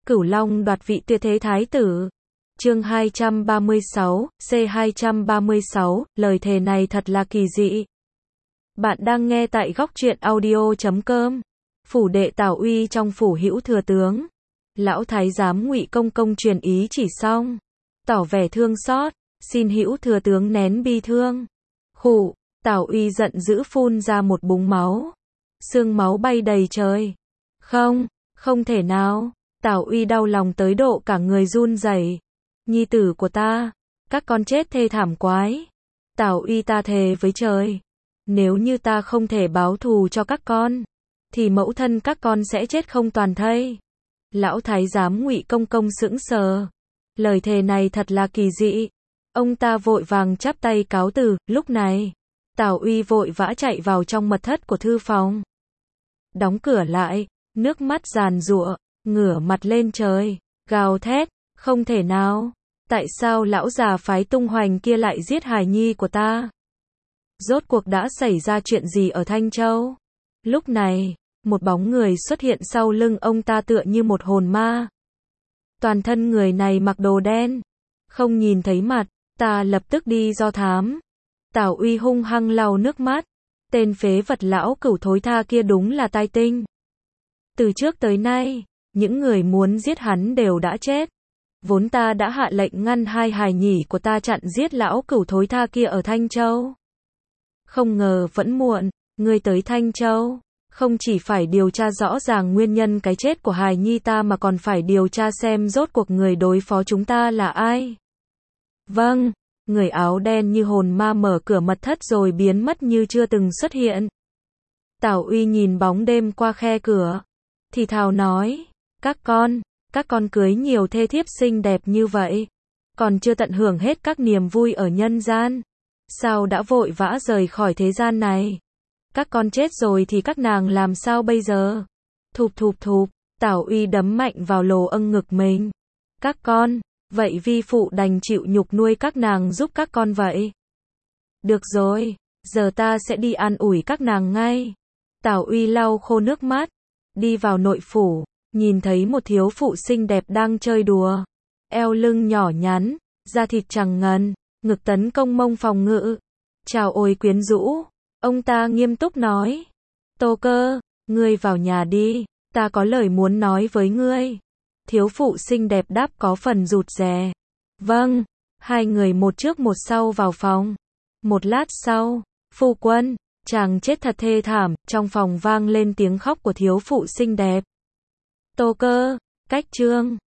Cửu Long đoạt vị tuyệt thế thái tử. Chương 236, C236, lời thề này thật là kỳ dị. Bạn đang nghe tại góc truyện audio.com. Phủ đệ Tào Uy trong phủ Hữu thừa tướng. Lão thái giám Ngụy Công Công truyền ý chỉ xong, tỏ vẻ thương xót, xin Hữu thừa tướng nén bi thương. Khụ, Tào Uy giận dữ phun ra một búng máu. Xương máu bay đầy trời. Không thể nào. Tào Uy đau lòng tới độ cả người run rẩy. Nhi tử của ta, các con chết thê thảm quái. Tào Uy, ta thề với trời, nếu như ta không thể báo thù cho các con, thì mẫu thân các con sẽ chết không toàn thây. Lão thái giám Ngụy Công Công sững sờ. Lời thề này thật là kỳ dị. Ông ta vội vàng chắp tay cáo từ. Lúc này, Tào Uy vội vã chạy vào trong mật thất của thư phòng, đóng cửa lại, nước mắt giàn giụa, ngửa mặt lên trời, gào thét, không thể nào, tại sao lão già phái tung hoành kia lại giết hài nhi của ta? Rốt cuộc đã xảy ra chuyện gì ở Thanh Châu? Lúc này, một bóng người xuất hiện sau lưng ông ta tựa như một hồn ma. Toàn thân người này mặc đồ đen, không nhìn thấy mặt, ta lập tức đi do thám. Tào Uy hung hăng lau nước mắt. Tên phế vật lão cửu thối tha kia đúng là tai tinh. Từ trước tới nay, những người muốn giết hắn đều đã chết. Vốn ta đã hạ lệnh ngăn hai hài nhỉ của ta chặn giết lão cửu thối tha kia ở Thanh Châu. Không ngờ vẫn muộn, ngươi tới Thanh Châu, không chỉ phải điều tra rõ ràng nguyên nhân cái chết của hài nhi ta mà còn phải điều tra xem rốt cuộc người đối phó chúng ta là ai. Vâng. Người áo đen như hồn ma mở cửa mật thất rồi biến mất như chưa từng xuất hiện. Tào Uy nhìn bóng đêm qua khe cửa, thì thào nói, các con cưới nhiều thê thiếp xinh đẹp như vậy, còn chưa tận hưởng hết các niềm vui ở nhân gian, sao đã vội vã rời khỏi thế gian này? Các con chết rồi thì các nàng làm sao bây giờ? Thụp thụp thụp, Tào Uy đấm mạnh vào lồ âng ngực mình. Các con, vậy vi phụ đành chịu nhục nuôi các nàng giúp các con vậy. Được rồi, giờ ta sẽ đi an ủi các nàng ngay. Tào Uy lau khô nước mắt, đi vào nội phủ, nhìn thấy một thiếu phụ xinh đẹp đang chơi đùa. Eo lưng nhỏ nhắn, da thịt trắng ngần, ngực tấn công mông phòng ngự. Chào ôi quyến rũ, ông ta nghiêm túc nói. Tô Cơ, ngươi vào nhà đi, ta có lời muốn nói với ngươi. Thiếu phụ xinh đẹp đáp có phần rụt rè. Vâng. Hai người một trước một sau vào phòng. Một lát sau, phu quân, chàng chết thật thê thảm, trong phòng vang lên tiếng khóc của thiếu phụ xinh đẹp. Tô Cơ, cách chương